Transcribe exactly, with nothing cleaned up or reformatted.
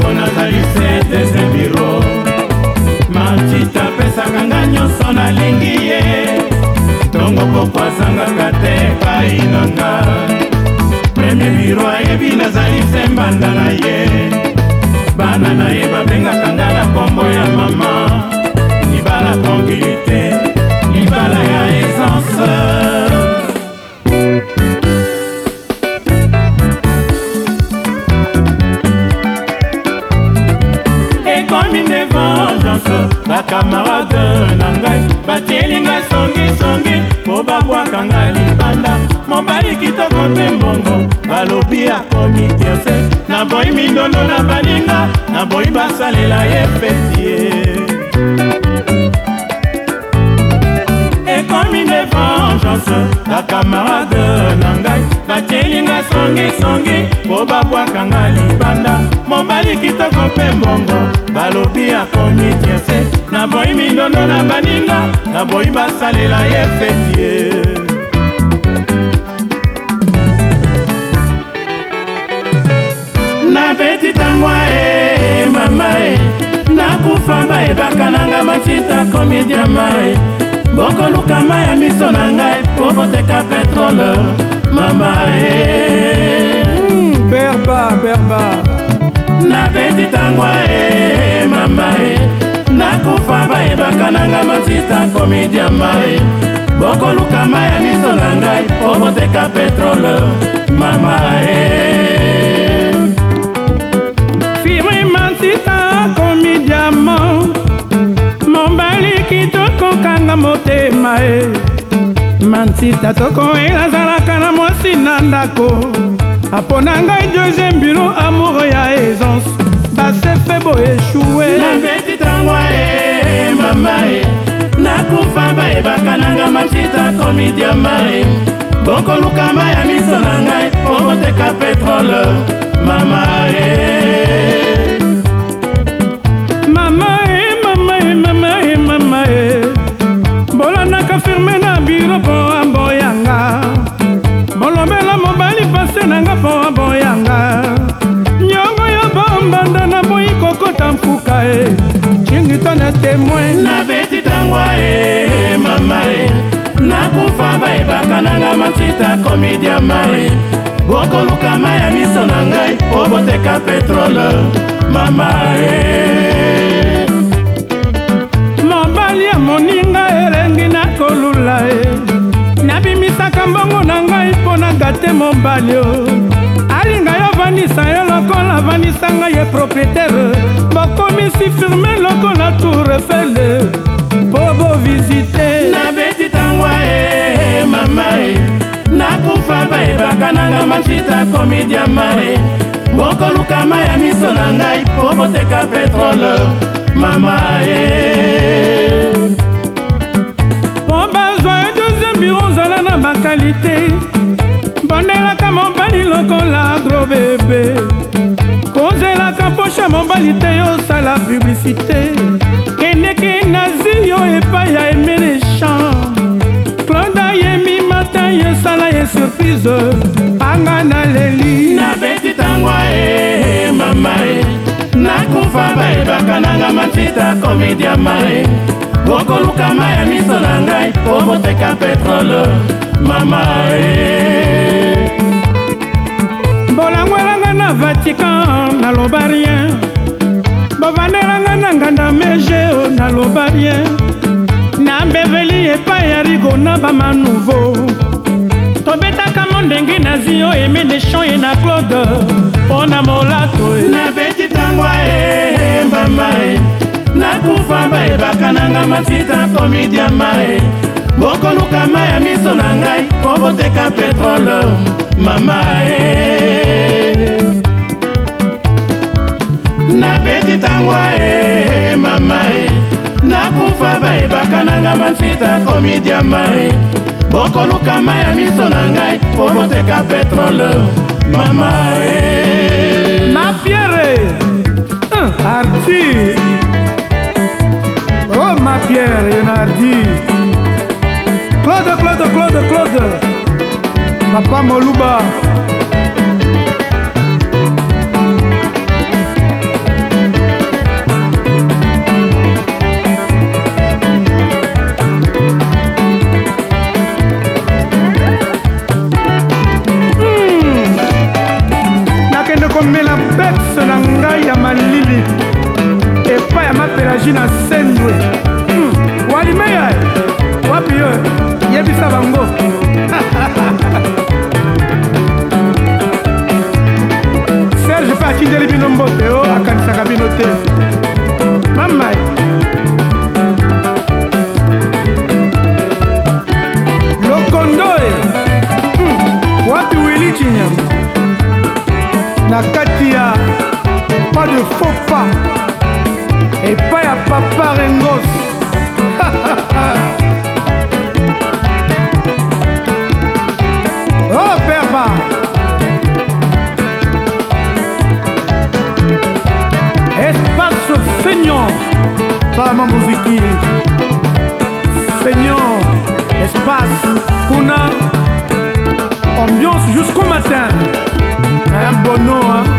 mpo nazali se deuxième biro. Matita pesaka nga nyonso nalingi ye, ntongo poko azangaka te epai nanga. Premier biro ayebi nazali se mbanda na ye, bana na ye babengaka nga na kombo ya mama. Libala tranquillité, libala ya essence. Bacamarade na ngai batieli ngai songisongi po babwaka ngai libanda. Mobali kitoko mpe mbongo balobi akomi tierse, naboyi mindondo na baninga, naboyi basalela ye feti ye. Ekomi ne vengeance bacamarade na ngai batieli ngai songisongi po babwaka ngai libanda. Mobali kitoko mpe mbongo balobi akomi tierse, naboyi mindondo na baninga, naboyi basalela ye feti ye. Nabeti tangwa e mama e, nakufa bayebaka nanga matita komedia mae. Bokoluka mai ya miso na ngai po boteka petrole mama e. Berba, berba Nabeti tangwa e mama e, nakufa bayebaka nanga matita komedia mae. Bokoluka mai ya miso na ngai po boteka petrole mama e. Firme matita komedia mo, mobali kitoko kanga motema e. Matita toko elazalaka na mwasi na ndako, apona ngai deuxième biro amour ya aisance. Base febo échoué. Nabeti tangwa e mama e, nakufa bayebaka nanga matita komedia mae. Bokoluka mai ya miso na ngai po boteka petrole mama e. Mama e, mama e, mama e, mama e, bolandaka firme na biro po aboyanga. Bolobela mobali pase nanga po aboyanga. Nyongo ya bombanda na boyi kokota mfuka e, chingito na témoin. Nabeti tangwa e mama e, nakufa bayebaka nanga matita komedia mae. Bokoluka mai ya miso na ngai po boteka petrole mama e. Mobali ya moninga elengi na kolula e, nabimisaka mbongo na ngai mpo na gate mobali o. Alinga yo vanisa yo lokola vanisa ngai ye propriétaire. Bokomisi firme lokola tour Eiffel po bovisite. Nabeti tangwa e mama e, nakufa bayebaka nanga matita komedia mae. Bokoluka mai ya miso na ngai po boteka petrole mama e. Po bazwa ya deuxième biro zala na bakalite, bondelaka mobali lokola gros bébé. Kozelaka poche mobali te yosala publicité. Kendeke nazi yo epai ya Aimé Deschamps. Claude ayemi matin yosala ye surprise anga na leli. Nabeti tangwa e mama e, nakufa bayebaka nanga matita komedia mae. Bokoluka mai ya miso na ngai po boteka petrole mama e. Bolangwelanga na Vatican naloba rien, bovandelanga na nganda mege naloba rien. Na mbeveli epai ya rigo na bama nouveau, tobetaka mondenge nazi yo Aimé Deschamps ye na Claude pona molato e. Nabeti tangwa e mama e, nakufa bayebaka nanga matita komedia mae. Bokoluka mai ya miso na ngai po boteka petrole mama e. Nabeti tangwa e mama e, nakufa bayebaka nanga matita komedia mae. Bokoluka mai ya miso na ngai po boteka petrole mama e. Ma Pierre Arti, oh ma Pierre Yenardi, Claude, Claude, Claude, Claude, Papa Moluba. sergi na sendwe hmm. walimeya wapi yo yebisa bango serge mpe akindeli bino mbote o akanisaka bino te mama lokondoe hmm. wapi wili chinyama na kati ya pas de faux pas epai ya papa Rengos oh perba espace feignant palama muziki feignant espace kuna ambiance jusqu'au matin un bono hein?